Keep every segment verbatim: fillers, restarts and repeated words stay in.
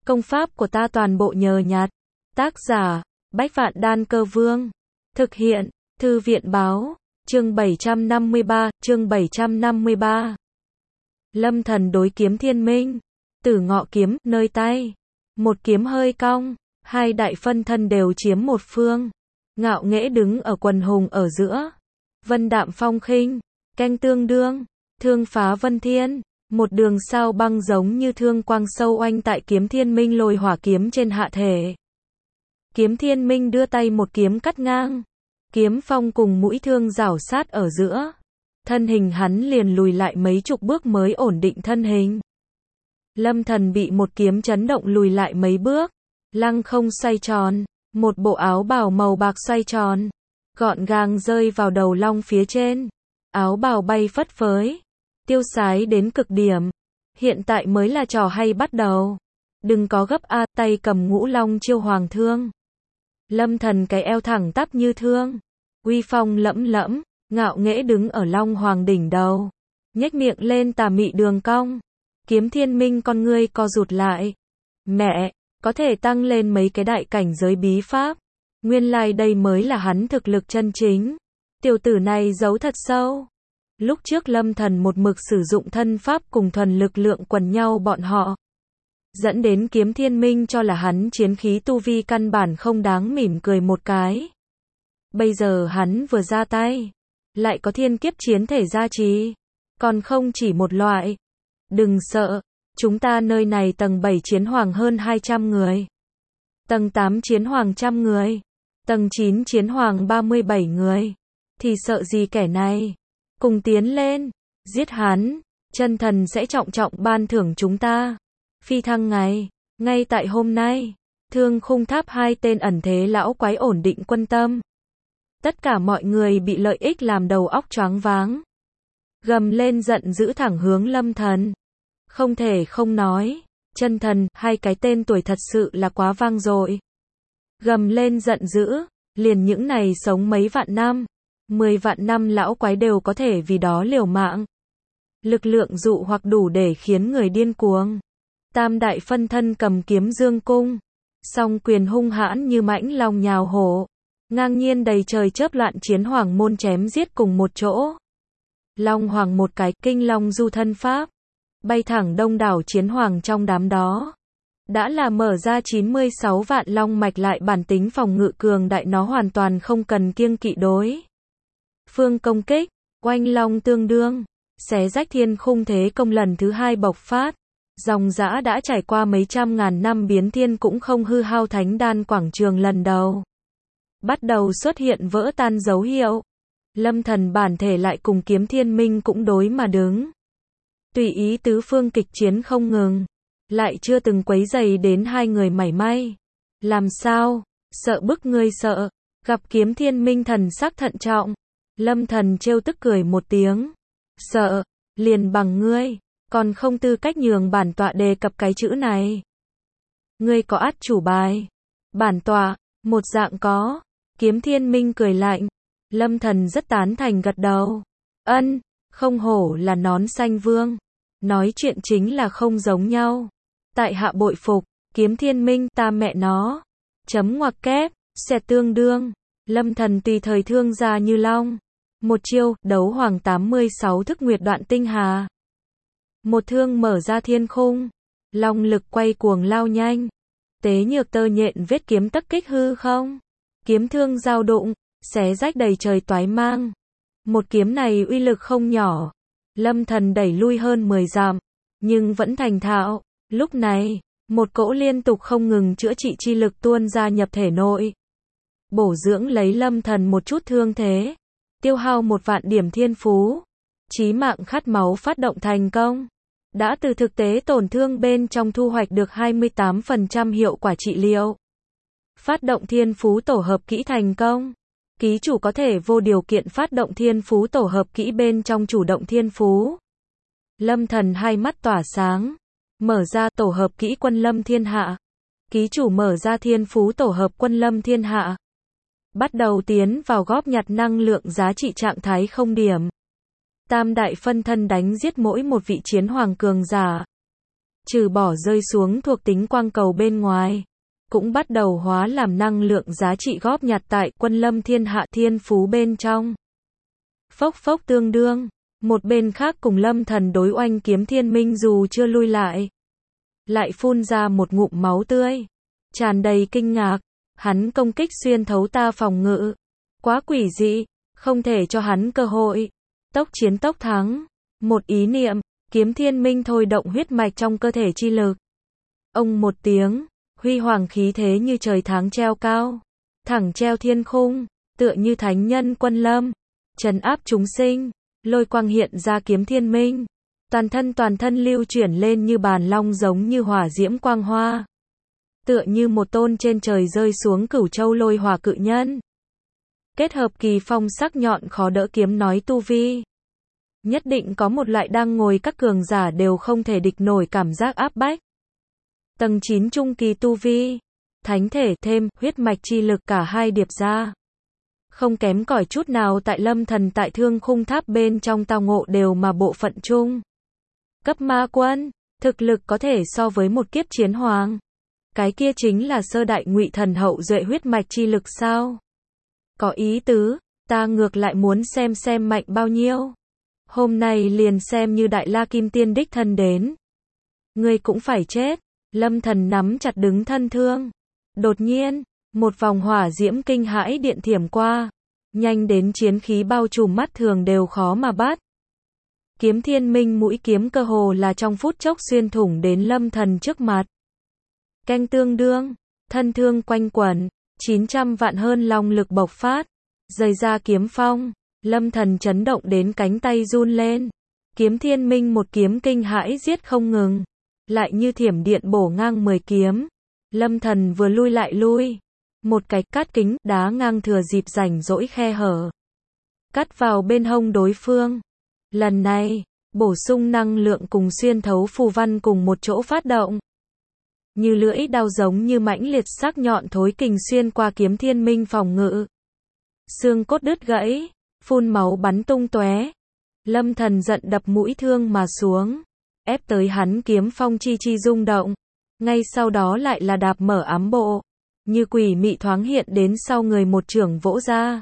Công pháp của ta toàn bộ nhờ nhặt. Tác giả, Bách Vạn Đan Cơ Vương. Thực hiện, Thư viện Báo. Chương bảy trăm năm mươi ba, chương bảy trăm năm mươi ba. Lâm Thần đối kiếm thiên minh. Tử ngọ kiếm, nơi tay. Một kiếm hơi cong, hai đại phân thân đều chiếm một phương. Ngạo nghễ đứng ở quần hùng ở giữa. Vân đạm phong khinh, canh tương đương, thương phá vân thiên. Một đường sao băng giống như thương quang sâu oanh tại kiếm thiên minh lôi hỏa kiếm trên hạ thể. Kiếm thiên minh đưa tay một kiếm cắt ngang. Kiếm phong cùng mũi thương rảo sát ở giữa. Thân hình hắn liền lùi lại mấy chục bước mới ổn định thân hình. Lâm Thần bị một kiếm chấn động lùi lại mấy bước. Lăng không xoay tròn. Một bộ áo bào màu bạc xoay tròn. Gọn gàng rơi vào đầu long phía trên. Áo bào bay phất phới. Tiêu sái đến cực điểm. Hiện tại mới là trò hay bắt đầu. Đừng có gấp a, tay cầm ngũ long chiêu hoàng thương. Lâm Thần cái eo thẳng tắp như thương. Uy phong lẫm lẫm, ngạo nghễ đứng ở long hoàng đỉnh đầu. Nhếch miệng lên tà mị đường cong. Kiếm thiên minh con ngươi co rụt lại. Mẹ, có thể tăng lên mấy cái đại cảnh giới bí pháp. Nguyên lai đây mới là hắn thực lực chân chính. Tiểu tử này giấu thật sâu. Lúc trước Lâm Thần một mực sử dụng thân pháp cùng thuần lực lượng quần nhau bọn họ. Dẫn đến kiếm thiên minh cho là hắn chiến khí tu vi căn bản không đáng mỉm cười một cái. Bây giờ hắn vừa ra tay. Lại có thiên kiếp chiến thể gia trì. Còn không chỉ một loại. Đừng sợ. Chúng ta nơi này tầng bảy chiến hoàng hơn hai trăm người. Tầng tám chiến hoàng trăm người. Tầng chín chiến hoàng ba mươi bảy người. Thì sợ gì kẻ này. Cùng tiến lên. Giết hắn. Chân thần sẽ trọng trọng ban thưởng chúng ta. Phi thăng ngày. Ngay tại hôm nay. Thương khung tháp hai tên ẩn thế lão quái ổn định quân tâm. Tất cả mọi người bị lợi ích làm đầu óc choáng váng. Gầm lên giận dữ thẳng hướng Lâm Thần. Không thể không nói. Chân thần, hai cái tên tuổi thật sự là quá vang dội. Gầm lên giận dữ. Liền những này sống mấy vạn năm. Mười vạn năm lão quái đều có thể vì đó liều mạng. Lực lượng dụ hoặc đủ để khiến người điên cuồng. Tam đại phân thân cầm kiếm dương cung. Song quyền hung hãn như mãnh long nhào hổ. Ngang nhiên đầy trời chớp loạn chiến hoàng môn chém giết cùng một chỗ. Long hoàng một cái kinh long du thân pháp. Bay thẳng đông đảo chiến hoàng trong đám đó. Đã là mở ra chín mươi sáu vạn long mạch lại bản tính phòng ngự cường đại nó hoàn toàn không cần kiêng kỵ đối. Phương công kích, oanh long tương đương. Xé rách thiên khung thế công lần thứ hai bộc phát. Dòng dã đã trải qua mấy trăm ngàn năm biến thiên cũng không hư hao thánh đan quảng trường lần đầu. Bắt đầu xuất hiện vỡ tan dấu hiệu. Lâm Thần bản thể lại cùng kiếm thiên minh cũng đối mà đứng. Tùy ý tứ phương kịch chiến không ngừng. Lại chưa từng quấy dày đến hai người mảy may. Làm sao? Sợ bức ngươi sợ. Gặp kiếm thiên minh thần sắc thận trọng. Lâm Thần trêu tức cười một tiếng. Sợ, liền bằng ngươi. Còn không tư cách nhường bản tọa đề cập cái chữ này. Ngươi có át chủ bài. Bản tọa, một dạng có. Kiếm thiên minh cười lạnh. Lâm Thần rất tán thành gật đầu. Ân, không hổ là nón xanh vương. Nói chuyện chính là không giống nhau. Tại hạ bội phục, kiếm thiên minh ta mẹ nó. Chấm ngoặc kép, sẽ tương đương. Lâm Thần tùy thời thương ra như long. Một chiêu, đấu hoàng tám mươi sáu thức nguyệt đoạn tinh hà. Một thương mở ra thiên khung. Long lực quay cuồng lao nhanh. Tế nhược tơ nhện vết kiếm tắc kích hư không. Kiếm thương giao đụng, xé rách đầy trời toái mang. Một kiếm này uy lực không nhỏ. Lâm Thần đẩy lui hơn mười dặm. Nhưng vẫn thành thạo. Lúc này, một cỗ liên tục không ngừng chữa trị chi lực tuôn ra nhập thể nội. Bổ dưỡng lấy Lâm Thần một chút thương thế. Tiêu hao một vạn điểm thiên phú. Chí mạng khát máu phát động thành công. Đã từ thực tế tổn thương bên trong thu hoạch được hai mươi tám phần trăm hiệu quả trị liệu. Phát động thiên phú tổ hợp kỹ thành công. Ký chủ có thể vô điều kiện phát động thiên phú tổ hợp kỹ bên trong chủ động thiên phú. Lâm Thần hai mắt tỏa sáng. Mở ra tổ hợp kỹ quân lâm thiên hạ. Ký chủ mở ra thiên phú tổ hợp quân lâm thiên hạ. Bắt đầu tiến vào góp nhặt năng lượng giá trị trạng thái không điểm. Tam đại phân thân đánh giết mỗi một vị chiến hoàng cường giả. trừ bỏ rơi xuống thuộc tính quang cầu bên ngoài, cũng bắt đầu hóa làm năng lượng giá trị góp nhặt tại quân lâm thiên hạ thiên phú bên trong. Phốc phốc tương đương, một bên khác cùng Lâm Thần đối oanh Kiếm Thiên Minh dù chưa lui lại, lại phun ra một ngụm máu tươi, tràn đầy kinh ngạc, hắn công kích xuyên thấu ta phòng ngự, quá quỷ dị, không thể cho hắn cơ hội, tốc chiến tốc thắng, một ý niệm, Kiếm Thiên Minh thôi động huyết mạch trong cơ thể chi lực. Ông một tiếng, huy hoàng khí thế như trời tháng treo cao, thẳng treo thiên khung, tựa như thánh nhân quân lâm, trấn áp chúng sinh, lôi quang hiện ra Kiếm Thiên Minh, toàn thân toàn thân lưu chuyển lên như bàn long giống như hỏa diễm quang hoa, tựa như một tôn trên trời rơi xuống cửu châu lôi hỏa cự nhân. Kết hợp kỳ phong sắc nhọn khó đỡ kiếm nói tu vi, nhất định có một loại đang ngồi các cường giả đều không thể địch nổi cảm giác áp bách. Tầng chín trung kỳ tu vi, thánh thể thêm huyết mạch chi lực cả hai điệp ra, không kém cỏi chút nào tại Lâm Thần tại Thương Khung Tháp bên trong tao ngộ đều mà bộ phận chung. Cấp ma quân, thực lực có thể so với một kiếp chiến hoàng. Cái kia chính là sơ đại ngụy thần hậu duệ huyết mạch chi lực sao? Có ý tứ, ta ngược lại muốn xem xem mạnh bao nhiêu. Hôm nay liền xem như Đại La Kim Tiên đích thân đến. Ngươi cũng phải chết. Lâm Thần nắm chặt đứng thân thương. Đột nhiên, một vòng hỏa diễm kinh hãi điện thiểm qua, nhanh đến chiến khí bao trùm mắt thường đều khó mà bắt. Kiếm Thiên Minh mũi kiếm cơ hồ là trong phút chốc xuyên thủng đến Lâm Thần trước mặt. Canh tương đương, thân thương quanh quẩn, chín trăm vạn hơn long lực bộc phát, rời ra kiếm phong, Lâm Thần chấn động đến cánh tay run lên. Kiếm Thiên Minh một kiếm kinh hãi giết không ngừng, lại như thiểm điện bổ ngang mười kiếm. Lâm Thần vừa lui lại lui, một cái cắt kính đá ngang thừa dịp rảnh rỗi khe hở, cắt vào bên hông đối phương. Lần này, bổ sung năng lượng cùng xuyên thấu phù văn cùng một chỗ phát động. Như lưỡi đao giống như mãnh liệt sắc nhọn thối kình xuyên qua Kiếm Thiên Minh phòng ngự. Xương cốt đứt gãy, phun máu bắn tung tóe. Lâm Thần giận đập mũi thương mà xuống, ép tới hắn kiếm phong chi chi rung động. Ngay sau đó lại là đạp mở ám bộ, như quỷ mị thoáng hiện đến sau người một chưởng vỗ ra.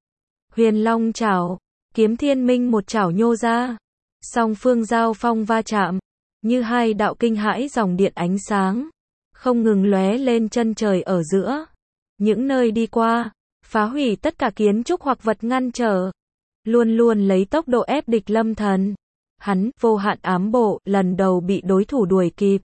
Huyền Long chảo, Kiếm Thiên Minh một chảo nhô ra, song phương giao phong va chạm, như hai đạo kinh hãi dòng điện ánh sáng, không ngừng lóe lên chân trời ở giữa. Những nơi đi qua, phá hủy tất cả kiến trúc hoặc vật ngăn trở, luôn luôn lấy tốc độ ép địch Lâm Thần. Hắn, vô hạn ám bộ, lần đầu bị đối thủ đuổi kịp.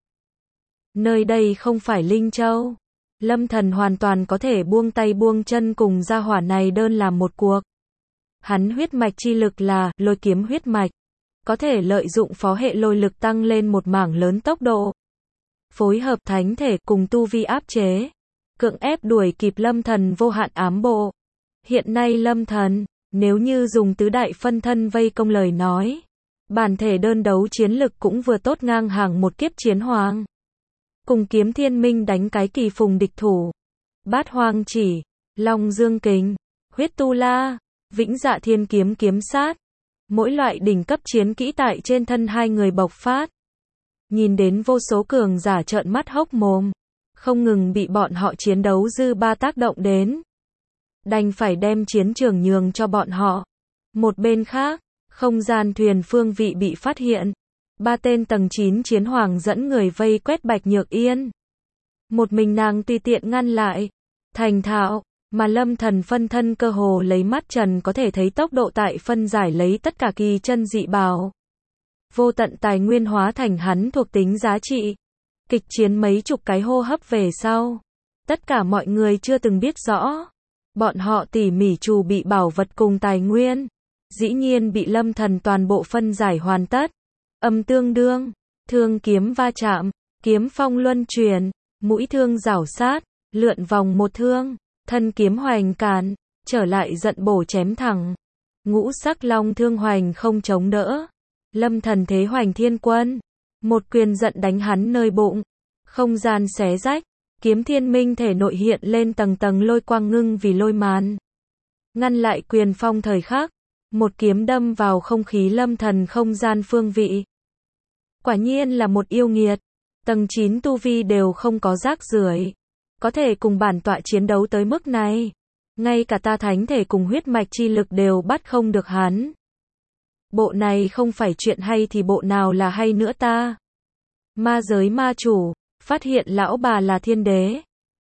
Nơi đây không phải Linh Châu. Lâm Thần hoàn toàn có thể buông tay buông chân cùng gia hỏa này đơn làm một cuộc. Hắn huyết mạch chi lực là lôi kiếm huyết mạch, có thể lợi dụng phó hệ lôi lực tăng lên một mảng lớn tốc độ. Phối hợp thánh thể cùng tu vi áp chế, cưỡng ép đuổi kịp Lâm Thần vô hạn ám bộ. Hiện nay Lâm Thần, nếu như dùng tứ đại phân thân vây công lời nói, bản thể đơn đấu chiến lực cũng vừa tốt ngang hàng một kiếp chiến hoàng. Cùng Kiếm Thiên Minh đánh cái kỳ phùng địch thủ. Bát Hoang Chỉ, Long Dương Kình, Huyết Tu La, Vĩnh Dạ Thiên Kiếm kiếm sát. Mỗi loại đỉnh cấp chiến kỹ tại trên thân hai người bộc phát. Nhìn đến vô số cường giả trợn mắt hốc mồm, không ngừng bị bọn họ chiến đấu dư ba tác động đến. Đành phải đem chiến trường nhường cho bọn họ. Một bên khác, không gian thuyền phương vị bị phát hiện. Ba tên tầng chín chiến hoàng dẫn người vây quét Bạch Nhược Yên. Một mình nàng tùy tiện ngăn lại, thành thạo, mà Lâm Thần phân thân cơ hồ lấy mắt trần có thể thấy tốc độ tại phân giải lấy tất cả kỳ chân dị bảo. Vô tận tài nguyên hóa thành hắn thuộc tính giá trị. Kịch chiến mấy chục cái hô hấp về sau, tất cả mọi người chưa từng biết rõ. Bọn họ tỉ mỉ trù bị bảo vật cùng tài nguyên, dĩ nhiên bị Lâm Thần toàn bộ phân giải hoàn tất. Âm tương đương, thương kiếm va chạm, kiếm phong luân chuyển, mũi thương rảo sát, lượn vòng một thương, thân kiếm hoành càn, trở lại giận bổ chém thẳng. Ngũ sắc long thương hoành không chống đỡ. Lâm Thần thế hoành thiên quân, một quyền giận đánh hắn nơi bụng, không gian xé rách. Kiếm Thiên Minh thể nội hiện lên tầng tầng lôi quang ngưng vì lôi màn, ngăn lại quyền phong thời khắc. Một kiếm đâm vào không khí Lâm Thần không gian phương vị. Quả nhiên là một yêu nghiệt. Tầng chín tu vi đều không có rác rưởi, có thể cùng bản tọa chiến đấu tới mức này. Ngay cả ta thánh thể cùng huyết mạch chi lực đều bắt không được hắn. Bộ này không phải chuyện hay thì bộ nào là hay nữa ta? Ma giới ma chủ, phát hiện lão bà là thiên đế.